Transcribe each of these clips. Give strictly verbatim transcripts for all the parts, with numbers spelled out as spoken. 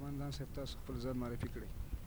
قمندان صاحب تاسو خپل ځان معرفي کړئ.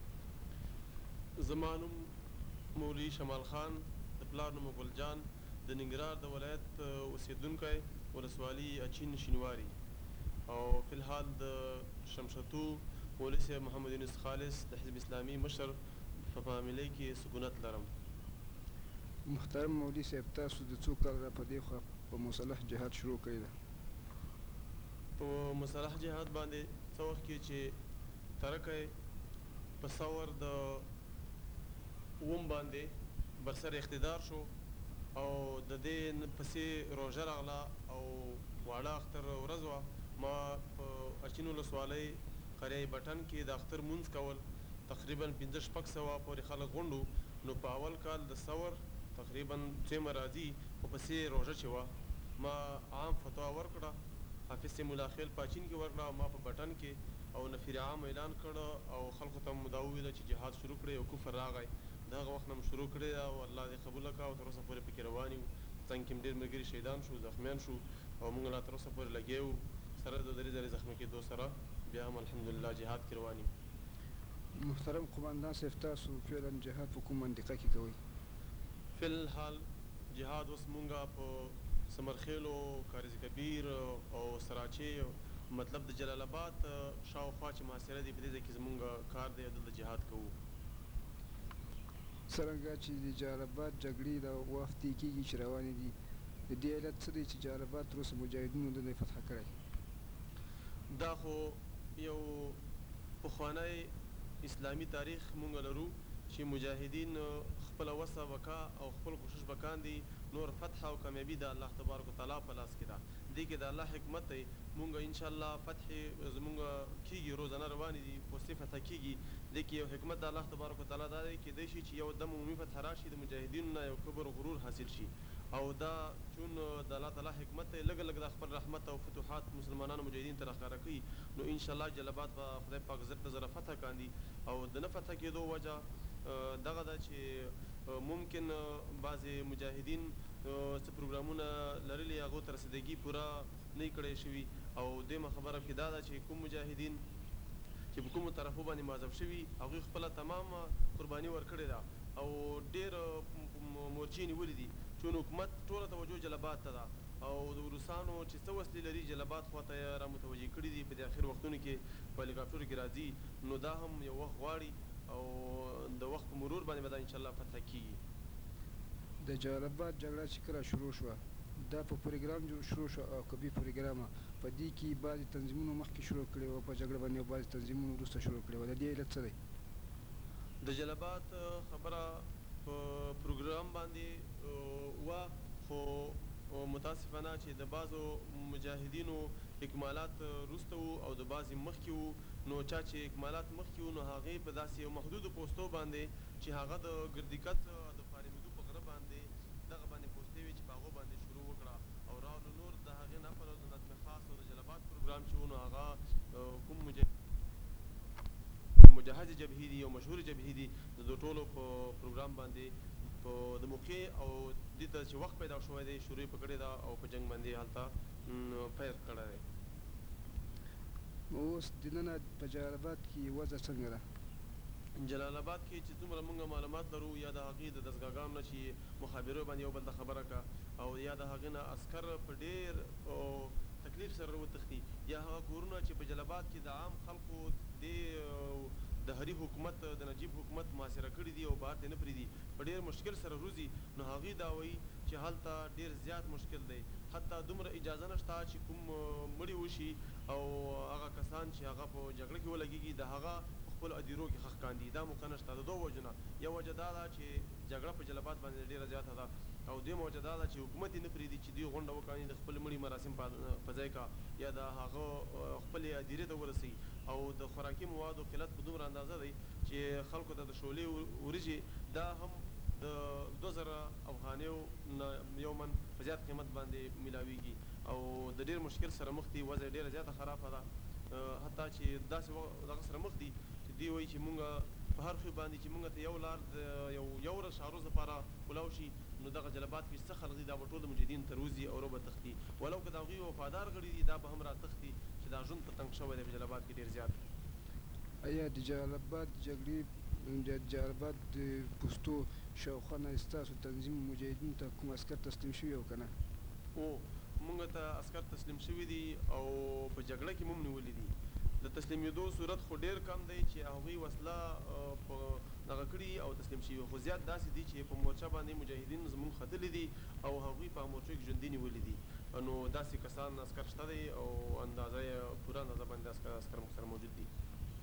زما نوم مولوي شمال خان، د پلار نوم ګل جان، د ننګرهار د ولایت اوسېدونکی، ولسوالي اچین شینواري، او فی الحال د شمشتو مولوي صاحب محمد یونس خالص د حزب اسلامي مشر په فامیلۍ کې سکونت لرم. محترم مولوي صاحب تاسو د څو کال را په دې خوا په مسلح جهاد شروع کړی ده؟ په مسلح جهاد باندې څه وخت کې چې ترکی په ثور د اووم باندې برسر اقتدار شو او د دې پسې روژه راغله او واړه اختر ورځ وه. ما په اچین ولسوالۍ قریه بټن کې د اختر مونځ کول تقریبا پنځه شپږ سوه پورې خلک غونډو. نو په اول کال د ثور تقریبا دویمه راځي خو پسې روژه چې وه ما عام فتوا ورکړه، حافظ صاحب ملاخیل په اچین کې ورکړه او ما په بټن کې، او نفیر عام اعلان کړ او خلکو ته مو دا وویله چې جهاد شروع کړئ او کفر راغی. د هغه وخت نه مو شروع کړې ده او الله دې قبوله کړه او تر اوسه پورې پکې روان یو. څنګ کې ډېر ملګري شهیدان شو، زخمیان شو او موږ لا تر اوسه پورې لګیا یو سره د درې ځلې زخمي کېدو سره بیا هم الحمدلله جهاد کې روان یو. محترم قمندان صاحب تاسو فعلا جهاد په کوم منطقه کې کوئ؟ فی الحال جهاد اوس مونږ په سمرخیلو، کاریز کبیر او سراچې مطلب د جلال آباد شاوخوا چې محاصره دی په دې ځای کې زمونږ کار دی او دلته جهاد کوو. څرنګه چې د جلال آباد جګړې دا وختې کېږي چې روانې دي، د دې علت څه دی چې جلال آباد تر اوسه مجاهدینو دلته فتح کړی؟ دا خو یو پخوانی اسلامي تاریخ مونږ لرو چې مجاهدین خپله وسه وکا او خپل کوشش وکاندي، نور فتح او کامیابي د الله تبارک وتعالی په لاس کې ده. دې کې د الله حکمت دی. مونږ انشاءالله فتح زمونږ کېږي، روزانه روانې دي، پوستې فتح کېږي. دې کې یو حکمت د الله تبارک وتعالی دا دی کېدای شي چې یو دم عمومي فتح راشي، د مجاهدینو نه یو کبر و غرور حاصل شي، او دا چون د الله تعالی حکمت دی لږ لږ د خپل رحمت او فتوحات مسلمانانو مجاهدین ته راښکاره کوي. نو انشاءالله جلال آباد به خدای پاک زر ته زره فتح کاندي. او د نه فتح کېدو وجه دغه ده چې ممکن بعضې مجاهدین څه پروګرامونه لرلي هغو ته رسیدګي پوره نه کړی شوي، او دویمه خبره پکې دا ده چې کوم مجاهدین چې په کومو طرفو باندې معذب شوي هغوی خپله تمام قرباني ورکړې ده او ډېر مورچې نیولې دي، چون حکومت ټوله توجه جلال آباد ته ده او د روسانو چې څه وسلې لري جلال آباد خواته یې را متوجه کړي دي. په دې اخر وختونو کې په هلیکاپټرو کې راځي، نو دا هم یو وخت غواړي او د وخت په مرور باندې به دا انشاءالله فتح کېږي. د جلال آباد جګړه چې کله شروع شوه دا په پروګرام شروع شوه او که بې پروګرامه؟ په دې کې بعضې تنظیمونو مخکې شروع کړې وه په جګړه باندې او بعضې تنظیمونو وروسته شروع کړې وه. د دې علت څه دی؟ د جلال آباد خبره په پروګرام باندې وه، خو متاسفانه چې د بعضو مجاهدینو اکمالات وروسته وو او د بعضې مخکې وو. نو چا چې اکمالات مخکې وو نو هغې په داسې یو محدودو پوستو باندې چې هغه د ګردیکت د فارمیدو په غره باندې دغه باندې پوستې وې چې په هغو باندې شروع وکړه او راغلو. نور د هغې نه پرته د نظم خاص او د جلال آباد پروګرام چې وو نو هغه کوم مجهز جبهې دي او مشهور جبهې دي د دو ټولو په پروګرام باندې په د موقع او دې ته چې وخت پیدا شوی دی شروع یې په کړې ده او په جنګ باندې هلته پیر کړی دی. اوس دننه په جلال آباد کې وضع څنګه ده؟ جلال آباد کې چې څومره موږ معلومات لرو یا د هغې د دستګاګانو نه چې مخابرو باندې یو بل ته خبره کړه او یا د هغې نه عسکر په ډېر تکلیف سره وتښتي، یا هغه کورونه چې په جلال آباد کې د عام خلکو دې د هري حکومت د نجیب حکومت محاصره کړي دي او بهر ته نه پرېږدي، په ډېر مشکل سره روزي. نو هغې دا وایي چې هلته ډېر زیات مشکل دی، حتی دومره اجازه نشته چې کوم مړي وشي او هغه کسان چې هغه په جګړه کې ولګېږي د هغه په خپلو ادیرو کې ښخ کاندي. دا موقع نشته د دوو وجو نه. یو وجه دا ده چې جګړه په جلال آباد باندې ډېره زیاته ده، او دویمه وجه دا ده چې حکومت یې نه پرېږدي چې دوی غونډه وکړي د خپل مړي مراسم په ځای کا یا د هغه خپلې ادیرې ته ورسوي. او د خوراکي موادو قلت په دومره اندازه دی چې خلکو ته د شولې وریجې دا هم د دوه زره افغانیو نه یو من په زیات قیمت باندې میلاویږي او د ډېر مشکل سره مخ دي. وضع ډېره زیاته خرابه ده، حتی چې داسې دغه سره مخ دي چې دوی وایي چې مونږ په هر خو باندې چې مونږ ته یو لار د یو یو ورځ شاروز لپاره ولاو شي نو دغه جلال آباد کې څه خلک دي دا به ټول د مجاهدینو ته روزي او روبه تښتي، ولو که د هغوی وفادار غړي دي دا به هم را تښتي چې دا ژوند په تنګ شوی دی په جلال آباد کې ډېر زیات. آیا د جلال آباد جګړې د جلال آباد د پوستو شاوخوا نه ستاسو تنظیم مجاهدینو ته کوم عسکر تسلیم شوي او که نه؟ او مونږ ته عسکر تسلیم شوي دي او په جګړه کې مو هم نیولي دي. د تسلیمېدو صورت خو ډېر کم دی چې هغوی وسله په دغه کړي او تسلیم شوي، خو زیات داسې دي چې په مورچه باندې مجاهدین زموږ ختلي دي او هغوی په مورچو کې ژوندي نیولي دي. نو داسې کسان عسکر شته دی او اندازه یې پوره اندازه باندې عسکر موږ سره موجود دي.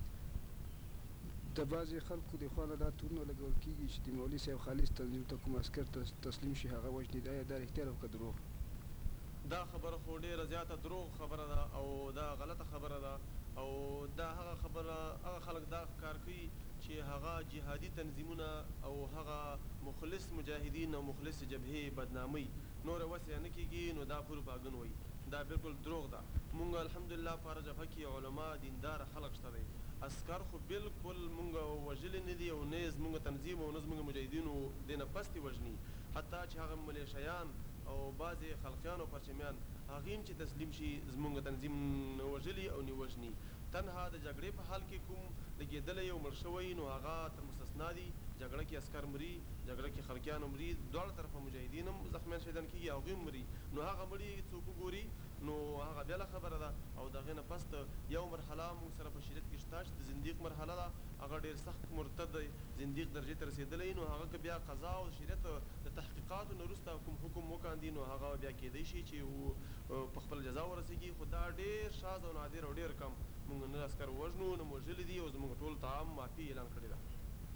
د بعضې خلکو د خوا نه دا تورونه لګول کېږي چې د مولوي صاحب خالص تنظیم ته کوم عسکر تسلیم شي هغه وژني. دا یا دا رښتیا ده او که دروغ؟ دا خبره خو ډېره زیاته دروغ خبره ده او دا غلطه خبره ده او دا هغه خبره هغه خلک دا کار کوي چې هغه جهادي تنظیمونه او هغه مخلص مجاهدین او مخلص جبهې بدناموي، نوره وسې نه کېږي، نو دا پروپاګند وایي. دا بالکل دروغ ده. مونږ الحمدلله په هره جبهه کې علما دیندار خلک شته دی. عسکر خو بالکل مونږ وژلي نه دي او نه یې زمونږ تنظیم او نه زمونږ مجاهدینو دې نه پس دي وژني. حتی چې هغه ملیشیان او بعضې خلقیان او پرچمیان هغې هم چې تسلیم شي زمونږ تنظیم نه وژلي او نه وژني. تنها د جګړې په حال کې کوم لګېدلی او مړ شوی نو هغه تر مستثنا دي. جګړه کې عسکر مري، جګړه کې خلقیان هم مري، دواړه طرفه مجاهدین هم زخمیان شهیدان کېږي، هغوی هم مري. نو هغه مړي څوک وګوري نو هغه بېله خبره ده. او د هغې نه پس یو مرحله موږ سره په شریعت کې شته چې د زندیق مرحله ده، هغه ډېر سخت مرتد دی، زندیق درجې ته رسېدلی. نو هغه که بیا قضا او شریعت د تحقیقاتو نه وروسته کوم حکم وکاندي نو هغه بیا کېدی شي چې په خپله جزا ورسېږي. خو دا ډېر شاذ او نادر او ډېر کم. موږ نه عسکر وژنو نه مو وژلي دي او زموږ ټول تعام معافي اعلان کړې ده.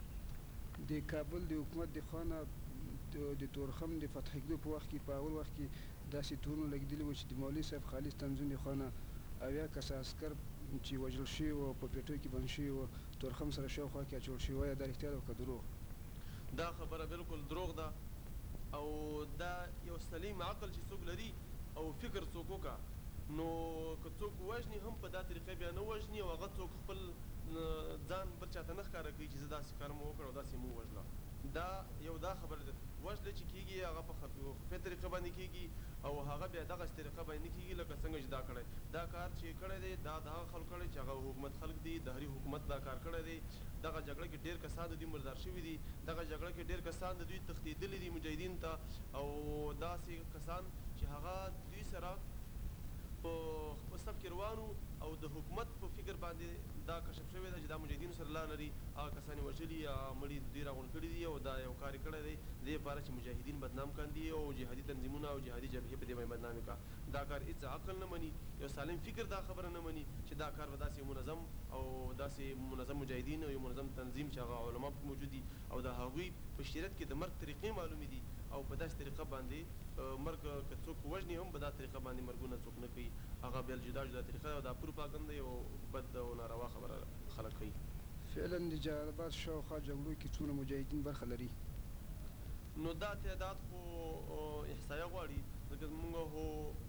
د کابل د حکومت د خوا نه د تورخم د فتح کېدو په وخت کې په اول وخت کې داسې تورونه لګېدلي وو چې د مولوي صاحب خالص تنظیم د خوا نه اویا کسه عسکر چې وژل شوي وو په پیټیو کې بند شوي وو تورخم سره شاوخوا کې اچول شوي. وایه دا رښتیا ده او که دروغ؟ دا خبره بالکل دروغ ده او دا یو سلیم عقل چې څوک لري او فکر څوک وکړه نو که څوک وژني هم په دا طریقه بیا نه وژني او هغه څوک خپل ځان بل چاته نه ښکاره کوي چې زه داسې کار مو وکړ او داسې مو وژله. دا یو دا خبره ده. وژله چې کېږي هغه په خفیه طریقه باندې کېږي او هغه بیا دغسې طریقه باندې نه کېږي لکه څنګه چې دا کړی. دا کار چې کړی دی دا د هغه خلکو کړی چې هغه حکومت خلک دي، دهري حکومت دا کار کړی دی. دغه جګړه کې ډېر کسان د دوی مردار شوي دي، دغه جګړه کې ډېر کسان د دوی تښتېدلي دي مجاهدین ته او داسې کسان چې هغه دوی سره په خپل سب کې روان او د حکومت په فکر باندې دا کشف شوی ده چې دا مجاهدینو سره لار لري، هغه کسان یې وژلي یا مړي دوی راغونډ کړي دي او دا یو کار یې کړی دی د دې لپاره چې مجاهدین بدنام کاندي او جهادي تنظیمونه او جهادي جبهې په دې باندې بدنامي کا. دا کار هېڅ عقل نه مني، یو سالم فکر دا خبره نه مني چې دا کار به داسې منظم او داسې منظم مجاهدین او یو منظم تنظیم چې هغه علما پکې موجود دي او د هغوی په شریعت کې د مرګ طریقې معلومې دي او په داسې طریقه باندې مرګ که څوک وژني هم په دا طریقه باندې مرګونه څوک نه کوي. هغه بیا جدا جدا طریقه ده او دا پروپاګند دی او بد او ناروا خبره خلک کوي. فعلا د جلال آباد شاوخوا جګړو کې څومره مجاهدین برخه لري؟ نو دا تعداد خو احصایه غواړي ځکه زموږ خو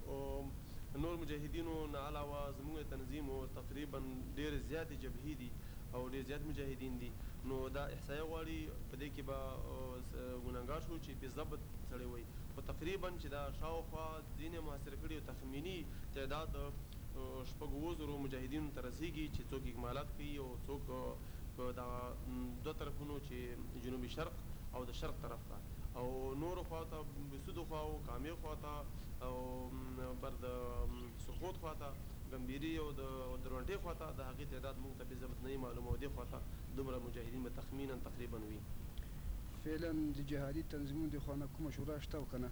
نور مجاهدینو نه علاوه زموږ تنظیم تقریبا ډېرې زیاتې جبهې دي او ډېر زیات مجاهدین دي. نو دا احصایه غواړي په دې کې به ګناهګار شو چې بالضبط سړی وایي، خو تقریبا چې دا شاوخوا ځینې محاصره کړي او تخمیني تعداد شپږ اووه زرو مجاهدینو ته رسېږي چې څوک اکمالات کوي او څوک په دغه دوه طرفونو چې جنوبي شرق او د شرق طرف ته او نورو خوا ته بسودو خوا او کامې خوا ته او بر د سقوط خوا ته ګمبیري او د درونټې خوا ته د هغې تعداد موږ ته بالضبط نه وي معلومه او دې خوا ته دومره مجاهدین به تخمینا تقریبا وي. فعلا د جهادي تنظیمونو د خوا نه کومه شورا شته او که نه؟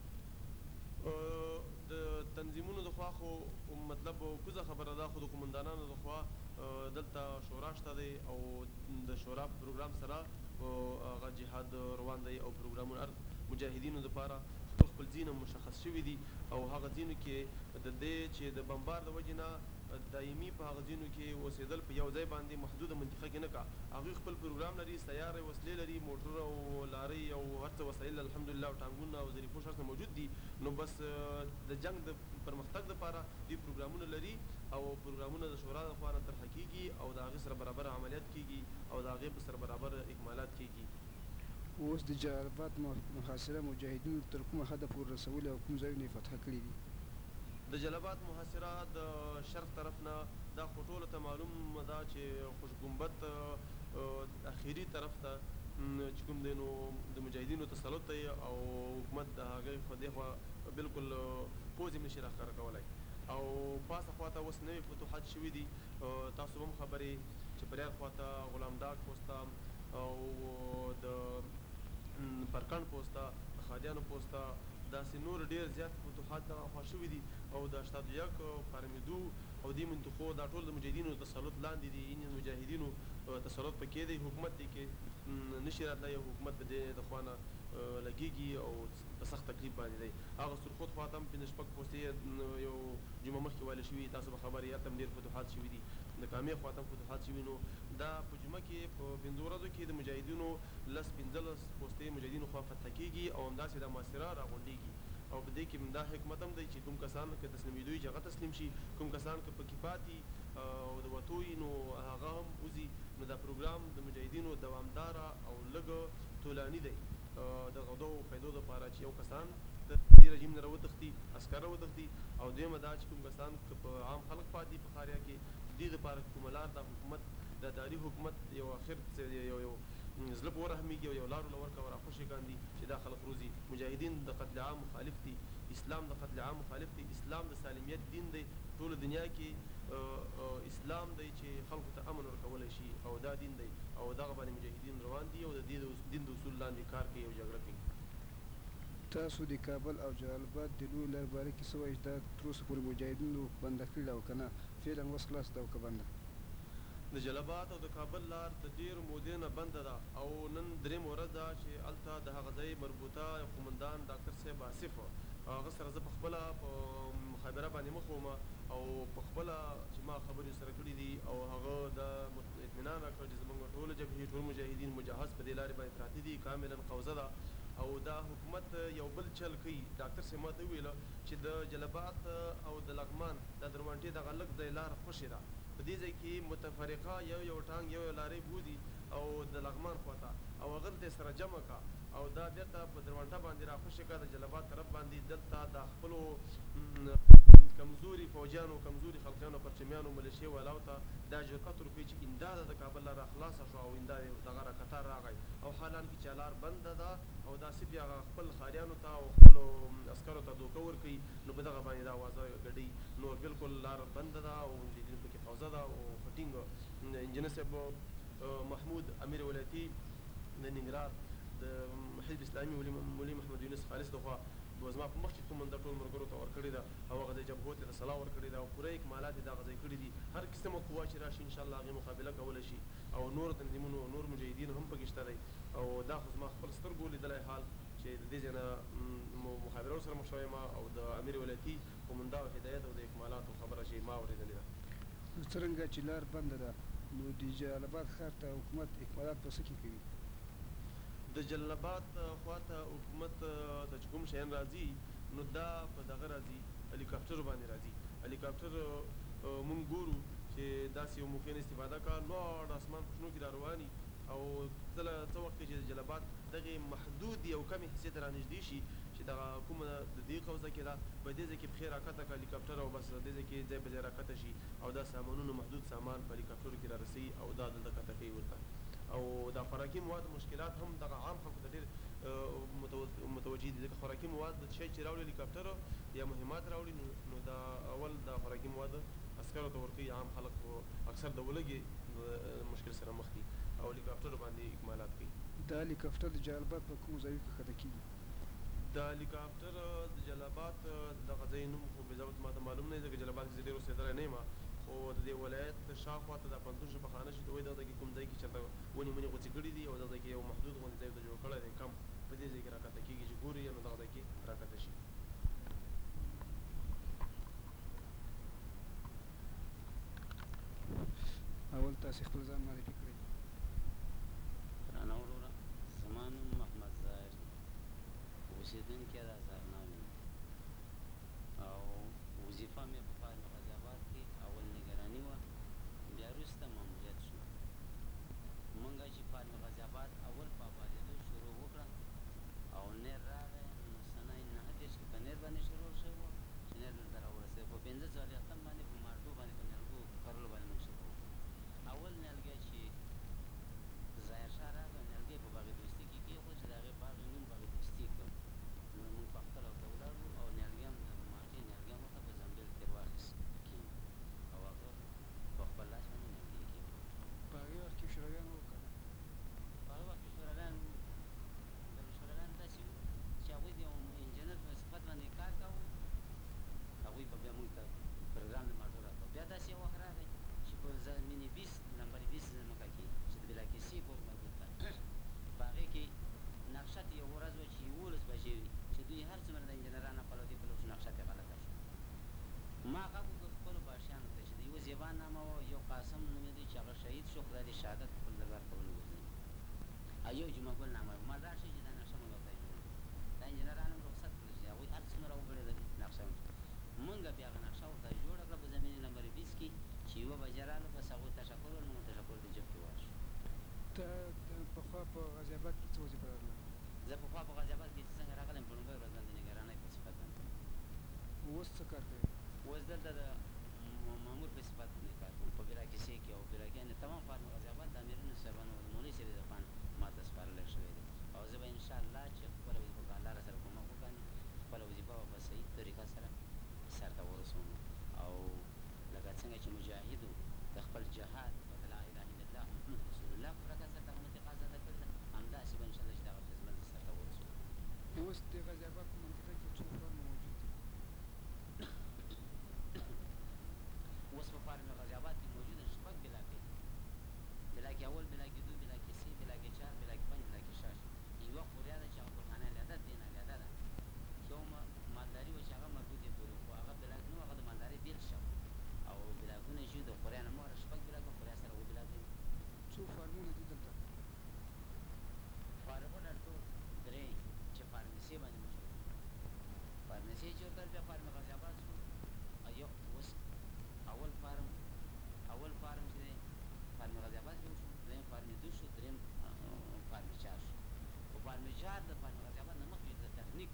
د تنظیمونو د خوا خو مطلب کوزه خبره ده، خو د قومندانانو د خوا دلته شورا شته دی او د شورا په پروګرام سره هغه جهاد روان دی او پروګرامونه هر مجاهدینو دپاره خپل خپل ځینه مشخص شوي دي او هغه ځینو کې د دې چې د بمبار د وجې نه دایمي په هغه ځینو کې اوسېدل په یو ځای باندې محدوده منطقه کې نه کا. هغوی خپل پروګرام لري، سیارې وسلې لري، موټر او لارۍ او هر څه وسایل الحمدلله او ټانګونه او ظریفوش هر څه موجود دي. نو بس د جنګ د پرمختګ دپاره دوی پروګرامونه لري او پروګرامونه د شورا د خوا نه طرحه کېږي او د هغې سره برابر عملیات کېږي او د هغې په سره برابر اکمالات کېږي. اوس د جلال آباد محاصره مجاهدینو تر کومه حده پورې رسولې او کوم ځایونه یې فتح کړي دي؟ د جلال آباد محاصره د شرق طرف نه دا خو ټولو ته معلوم ده چې خوش ګنبد اخري طرف ته چې کوم دی نو د مجاهدینو تسلط دی او حکومت د هغې خوا دې خوا بلکل پوځ یې نشي راښکاره کولی او پاسه خوا ته اوس نوي فتوحات شوي دي. تاسو هم خبرې چې بریار خوا ته غلام ډاک پوسته او د پرکڼ پوسته د خادیانو پوسته داسې نور ډېر زیات فتوحات دغه خوا شوي دي او د اشتاد یک پارمیدو او دې منطقو دا ټول د مجاهدینو تسلط لاندې دي. یعنې مجاهدینو تسلط پکې دی، حکومت دی کې نشي راتلی، حکومت د دې د خوا نه لګېږي او په سخت تکلیف باندې دی. هغه سرخود خوا ته هم پنځه شپږ پوستې یو جمعه مخکې والې شوي، تاسو به خبر یې هلته هم ډېر فتوحات شوي دي. د کامې خوا ته هم فتوحات شوي. نو دا په جمعه کې په پنځو ورځو کې د مجاهدینو لس پنځلس پوستې مجاهدینو خوا فتح کېږي او همداسې دا محاصره راغونډېږي. او په دې کې دا حکمت هم دی چې کوم کسان که تسلیمېدو وي چې هغه تسلیم شي، کوم کسان که پکې پاتې او د وتو وي نو هغه هم وځي. نو دا پروګرام د مجاهدینو دوامداره او لږ طولاني دی د دغو دغو فایدو دپاره چې یو کسان د دې رژیم نه راوتښتي، عسکر راوتښتي، او دویمه دا چې کوم کسان که په عام خلک پاتې په ښاریا کې د دې دپاره کومه لار دا حکومت دا داري حکومت یو اخر یو یو زړه په ورحمېږي او یو لارو له ورکوه راخوشي کاندي چې دا خلک روزي. مجاهدین د قتل عام مخالف دي، اسلام د قتل عام مخالف دی، اسلام د سالمیت دین دی. ټوله دنیا کې اسلام دی چې خلکو ته امن ورکولی شي او دا دین دی او دغه باندې مجاهدین روان دي او د دې دین د اصول لاندې کار کوي او جګړه کوي. تاسو د کابل او جلال آباد د لویې لارې باره کې څه وایي؟ دا تر اوسه پورې مجاهدینو بنده کړې ده او که نه فعلا اوس خلاص ده او که بنده؟ د جلال آباد او د کابل لار د ډېرو مودې نه بنده ده او نن درېیمه ورځ ده چې هلته د هغه ځای مربوطه قومندان ډاکټر صاحب آصف هغه سره زه پخپله په مخابره باندې مخ وم او پخپله چې ما خبرې سره کړي دي او هغه دا اطمینان راکړ چې زموږ ټوله جبهې ټول مجاهدین مجهز په دې لارې باندې پراته دي، کاملا قوزه ده او دا حکومت یو بل چل کوي. ډاکټر صاحب ما ته وویله چې د جلال آباد او د لغمان دا درمنټې دغه لږ ځای لاره خوشې ده، په دې ځای کې متفرقه یو یو ټانګ یو یو لارۍ بودي او د لغمان خواته او هغه دلته سره جمع کا او دا بېرته په درونټه باندې راخوشې کا د جلال آباد طرف باندې. دلته د خپلو کمزوري فوجیانو کمزوري خلقیانو پرچمیانو ملیشې والاو ته دا جرأت ورکوي چې امداده د کابل لاره خلاصه شوه او امداد دغه را قطار راغی او حالان کې چې لار بنده ده او داسې بیا هغه خپل ښاریانو ته او خپلو عسکرو ته دوکه ورکوي نو په دغه باندې دا اوازه ګډوي. نور بلکل لار بنده ده او مجاهدین پکې قوزه ده او ښه انجینر صاحب محمود امیر ولایتي د ننګرهار د حزب اسلامي مولي محمد یونس خالص لخوا زما په مخکې کوم دا ټول ملګرو ته ورکړې ده او هغه ځای جبهو ته د سلا ورکړې ده او پوره اکمالات یې دغه ځای کړي دي. هر قسمه قوا چې راشي انشاءالله هغې مقابله کولی شي او نور تنظیمونو نور مجاهدین هم پکې شته دی او دا خو زما خپل سترګو لیدلی حال چې د دې ځای نه مخابرو سره مخ شوی یم او د امیر ولایتي قومنده او هدایت او د اکمالاتو خبره چې ما اورېدلې ده. څرنګه چې لار بنده ده نو د جلال آباد ښار ته حکومت اکمالات په څه کې کوي؟ د جلال آباد خواته حکومت ته چې کوم شیان راځي نو دا په دغه راځي هلیکاپټرو باندې راځي. هلیکاپټر مونږ ګورو چې داسې یو موقع نه استفاده کا لوړ اسمان په شنو کې را رواني او کله څه وخت چې د جلال آباد دغې محدود یو کمې حصې ته رانږدې شي چې دغه کومه د دې قوزه کې ده په دې ځای کې پښې راکښته کړه هلیکاپټر او بس دې ځای کې ځای په ځای راکښته شي او دا سامانونه محدود سامان په هلیکاپټرو کې را رسوي او دا دلته کښته کوي ورته او دا خوراکي مواد مشکلات هم دغه عام خلکو ته ډېر متوجه دي ځکه خوراکي مواد د شی چې راوړي هلیکاپټر یا مهمات راوړي نو دا اول دا خوراکي مواد عسکرو ته ورکوي، عام خلک اکثر د ولږې مشکل سره مخ دي او هلیکاپټرو باندې اکمالات کوي. دا هلیکاپټر د جلال آباد په کومو ځایو کې ښکته کېږي؟ دا هلیکاپټر د جلال آباد دغه ځای نوم خو بضبط ما ته معلوم نه دی ځکه جلال آباد کې زه ډېر اوسېدلی نه یم خو د دې ولایت شاوخوا ته دا پوهنتون شفاخانه چې ته وایي دغه ځای کې کوم ځای کې چېرته ونې منې غوڅې کړي دي او دغه ځای کې یو محدود غوندې ځای ورته جوړ کړی دی کم په دې ځای کې راکښته کېږي چې ګوري نو دغه ځای کې راکښته شي. اول تاسې خپل ځان معرفي کړئ. درانه وروره زما نوم محمد ظاهر دی، اوسېدونکی د هزارنال یم او وظیفه مې په فارم غازي آباد کې اول نګراني وه بیا وروسته ماموریت شو. مونږ چې فارم غازي آباد اول په آبادېدو شروع وکړه او نیر راغی نو سنه نهه دېرش کې په نیر باندې شروع شوی وه چې نیر دلته راورسېد په پنځه څلوېښتم باندې په مالټو باندې په نیالګو کرلو باندې شو خدای دې شهادت خپل دربار قبول وګرځوي. او یو جمعه ګل نامه ما لاړ شئ چې دا نقشه مو ورته جوړه دا انجینران هم رخصت کړل چې هغوی هر څومره وګړېدل نقشه مونږ بیا هغه نقشه ورته جوړه کړه په زمینې نمبر بیس کې چې یوه بجه راغله بس هغوی تشکر وکړل مونږ تشکر د جب کې ورشو. ته پخوا په غازي آباد کې څه وظیفه لرله؟ زه پخوا په غازي آباد کې چې څنګه راغلم په لومړۍ ورځ باندې نګرانۍ په صفت باندې. اوس څه کار کوې؟ اوس دلته د مامور په صفت باندې کار کوم په براکیسۍ کې او براکیانې تمام فارم غازي آباد د امیرونو صاحبانو د مولوي صاحب د خوا ما ته سپارلی شوی دی او زه به انشاءالله چې خپله وظیفه که الله را سره کومک وکړي خپله وظیفه به په صحیح طریقه سره سرته ورسوم او لکه څنګه چې مجاهد د خپل جهاد په د لا اله الا الله محمد رسول الله په رکعت سره دغه تقاضا ده کړې ده همداسې به انشاءالله چې دغه خدمت زه سرته ورسوم. اوس د غازي آباد په منطقه کې څو فارمه موجود دي؟ اوس په فارم غازي آباد کې موجوده شپږ بلاکې بلاکې اول بلاکې دو بلاکې سه بلاکې چار بلاکې پنج بلاکې شش یوه قوریه ده چې هغه ګلخانه علیحده دین علیحده ده یو مالداري وه چې هغه مربوط یې پورې خو هغه بلاک نه و هغه د مالدارۍ بیل شو او بلاکونه چې د قوریه نه مهره شپږ بلاکه قوریه سره اووه بلاکه دي. څو فارمونه دي دلته؟ فارمونه ټول درې چې فارمسي باندې مشهور فارمسي چې ورته بیا فارم غازي آباد شو یو اوس اول فارم اول فارم چې دی فارم غازي آباد جوړ شو دویم فارم دو شو دریم فارم چار شو خو فارم چار د فارم غازي آباد نه مخکې د تخنیک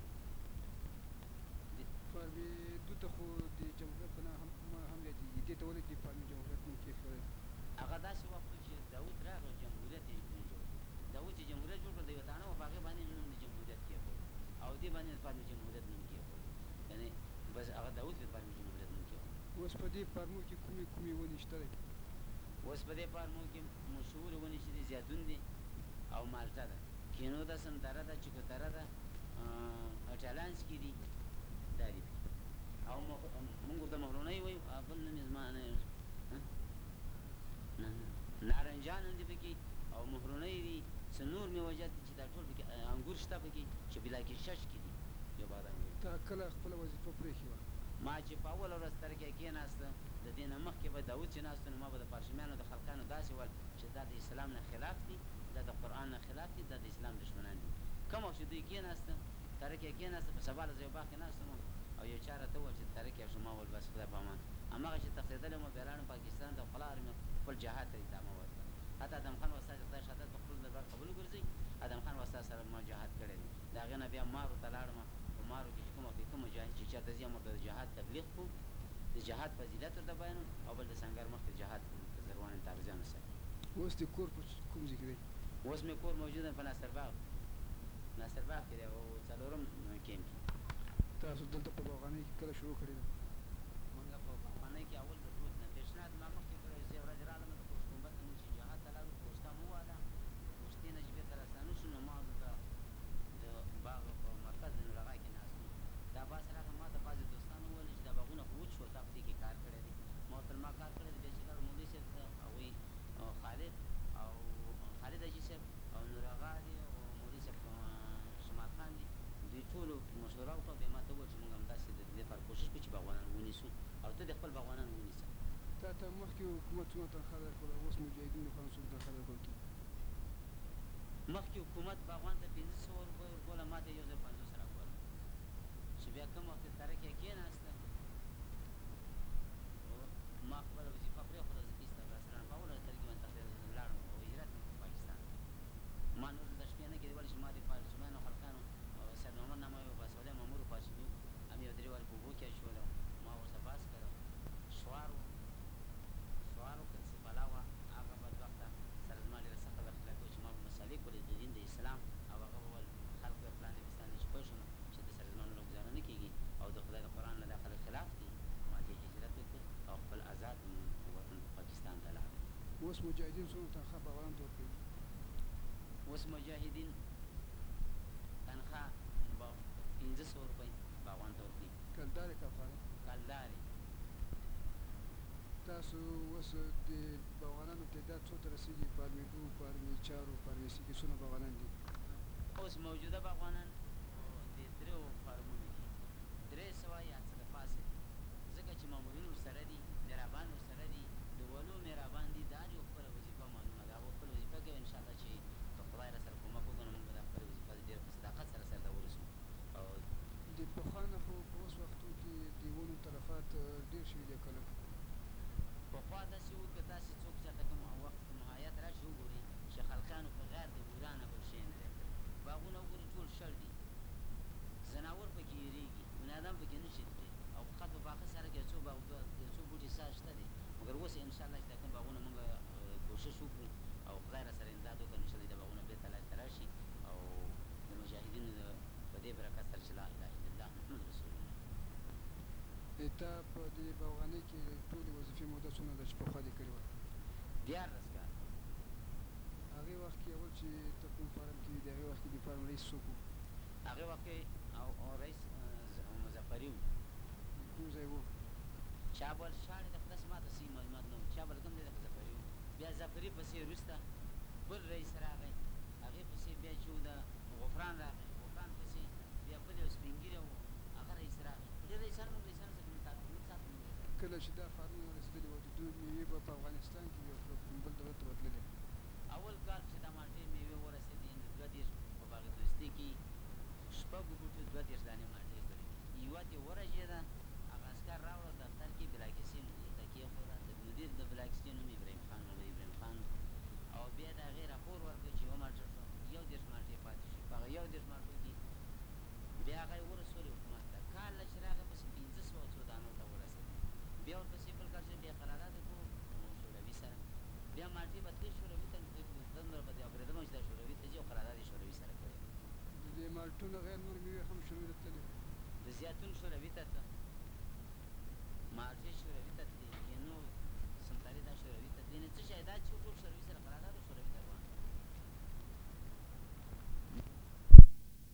فارم دو ته خو د جمهوریت په نامه هم هم یادېږي دې ته ولې د فارم جمهوریت نوم کېښودی؟ هغه داسې وخت و چې داود راغی جمهوریت یې جوړ کړ داود چې جمهوریت جوړ کړ د یوه تاڼه وه په هغې باندې نوم د جمهوریت کېښود او دې باندې د فارم جمهوریت نوم کېښود یعنې بس هغه داود د فارم جمهوریت نوم کېښود. اوس په دې فارمو کې کومې کومې ونې شته دی؟ اوس په دې فارمو کې مشهورې ونې چې دي زیتون دي او مالټه ده کینو ده سندره ده چکوتره ده اټالانسکي دي دا دي او مونږ ورته مهرونۍ وایو بل نوم یې زما نه نارنجان هم دي پکې او مهرونۍ دي څه نور میوجات دي چې دا ټول پکې انګور شته پکې چې بلاکې شش کې دي یو باد انګور. تا کله خپله وظیفه پرېښې وه؟ ما چې په اوله ورځ ترکیه کېناسته د دې نه مخکې به داود چې ناسته نو ما به د پارشمیانو د خلقانو داسې ول چې دا د اسلام نه خلاف دي دا د قرآن نه خلاف دي دا د اسلام دشمنان دي. کوم وخت چې دوی کېناسته ترکیه کېناسته په سبا ورځ یو باغ کې ناست وم او یو چا راته وویل چې ترکیه شو ما وویل بس خدای په امان هماغه چې تښتېدلی وم بیا لاړم پاکستان ته خپله مې خپل جهاد ته ادامه ورکړه حتی ادم خان وستا چې خدای شهادت په خپل دربار قبول وګرځوي ادم خان وستا سره ما جهاد کړی دی د هغې نه بیا مارو ته لاړم په مارو کې چې کوم وخت کوم مجاهد چې چېرته ځي هم ورته د جهاد تبلیغ کړو د جهاد فضیلت ورته بیانوم او بل د سنګر مخکې جهاد په زروانو تابعیانو سره. اوس د کور په کوم ځای کې دی؟ اوس مې کور موجود په ناصرباغ ناصرباغ کې دی او څلورم کیمپ کې. تاسو دلته په باغانۍ کې کله شروع کړې ده؟ مونږ په باغانۍ کې اول د ټوټ نه پیشنهاد ما مخکې کړی چې ورځ رالم د پوسټ ګمبد ته مونږ چې جهاد ته لاړو پوسټه مو وواله پوسټې نه چې بېرته راستانه شو نو ما دلته د باغ په مرکز د نورغا کې ناست وم دا باس راغی ما ته بعضې دوستانو وویل چې دا باغونه خو وچ شو تا په دې کې کار کړی دی ما ورته ما کار کړی دی بیا چې لاړو مولوي صاحب ته هغوی خالد او خالد حاجي صاحب او نورغا دي او مولوي صاحب شمال خان دي دوی ټولو مشوره وکړه بیا ما ته وویل چې مونږ همداسې د دې لپاره کوشش کوو چې باغوانان ونیسو او ته د خپل باغوانان ونیسه. تا ته مخکې حکومت څومره تنخواه درکوله اوس مجاهدینو خان څومره تنخواه درکول کېږي؟ مخکې حکومت باغوان ته پنځه سوه روپۍ ورکوله ما ته یو زر پنځوس راکوله چې بیا کوم وخت ترکیه کېناسته ما خپله وظیفه پرېښوده زه ایسته راسره په اوله ترکیې باندې تښتېدم لاړم او هجرت مې وکړ پاکستان ما نور دلته شپې نه کېدې ولې چې ما د پارچمیانو خلقانو سید محمد نامه یو باسواده مامور و پارچمي هم یو درې وارې په اوبو کې اچوله ما ورسره باس کړه شوار و شوار وکړ چې بلا وه هغه بدبخته سره زما ډېره سخته بدخلافي وه چې ما به مسالې کولې د دین د اسلام او هغه به ویل خلق به فلان دی فستان دی چې پوه شوم چې د سره زما نور ګزاره نه کېږي او د خدای د قرآن نه دا خلک خلاف دي ما دې هجرت وکړ او خپل آزاد وطن پاکستان ته لاړم. اوس مجاهدین څومره تنخواه باغوانانو ته ورکوي؟ اوس مجاهدین تنخواه پنځه سوه روپۍ باغوان ته ورکوي. کلدارې که افغانۍ؟ کلدارې. تاسو اوس د باغوانانو تعداد څو ته رسېږي؟ فارمې دو فارمې چارو فارمې سي کې څومره باغوانان دي؟ اوس موجوده باغوانان د دریو فارمونو کې درې سوه یا څه د پاسه دي ځکه چې مامورین ورسره دي مهربان ورسره دي د ولو مهربان دي د هر یو خپله وظیفه تا په دې باغوانۍ کې ټولې وظیفې موده څومره ده چې پخوا دې کړې وه؟ دیارلس کاله. هغې وخت کې اول چې ته کوم فارم کې وي د هغې وخت کې د فارم رئیس څوک و؟ هغې وخت کې او او رئیس مظفري و. کوم ځای و؟ چابل شاړې ده خو داسې ما ته صحیح معلومات نه و. چابل کوم ځای ده خو ظفري و. بیا ظفري پسې وروسته بل رئیس راغی، هغې پسې بیا چې و د غفران راغی، غفران پسې بیا بل یو سپین ږیری و هغه رئیس راغی. ډېر رئیسان موږ رئیسانو سره موږ تعلق موږ ساتو. کله چې دا فارمونه رسېدلي وو د دوی مېوې به په افغانستان کې وي او که کوم بل دولت ته به تللې؟ اول کال چې دا مالټې مېوې ورسېدې نو دوه دېرش په باغ دوستي کې شپږو بوټو دوه دېرش دانې مالټې کړې وې. یوه ترې ورژېده، هغه عسکر راوړه دفتر کې بلاکسي نوم یې ته کېښوده، د مدیر د بلاکسي نوم ابراهیم خان نوم ابراهیم خان او بیا د هغې راپور ورکړ چې یوه مالټه شوه، یو دېرش مالټې پاتې شوې. په هغه یو دېرش مالټو کې بیا هغه یې ورسولې حکومت ته. کال نه چې راغی پسې پنځه سوه څو دانو ته ورسېدې. بیا ورپسې بل کال چې بیا قرارداد وکړو شوروي سره، بیا مالټې به تلې شوروي ته، دومره به دې اورېدم چې دا شوروي ته ځي او قرارداد یې شوروي سره کړی. د دې مالټو نه غیر نور مېوې هم شوروي ته تللې؟ د زیتون شوروي ته ته، مالټې شوروي ته تلې، کینو سنترې دا شوروي ته تلې. نه څه شی دا چې